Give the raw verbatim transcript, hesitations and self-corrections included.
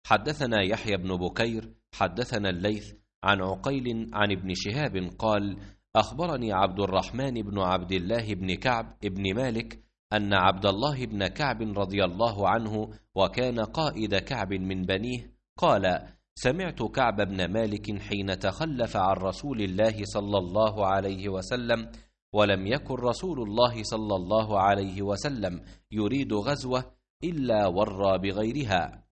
حدثنا يحيى بن بكير حدثنا الليث عن عقيل عن ابن شهاب قال أخبرني عبد الرحمن بن عبد الله بن كعب بن مالك أن عبد الله بن كعب رضي الله عنه وكان قائد كعب من بنيه قال سمعت كعب بن مالك حين تخلف عن رسول الله صلى الله عليه وسلم ولم يكن رسول الله صلى الله عليه وسلم يريد غزوة إلا ورى بغيرها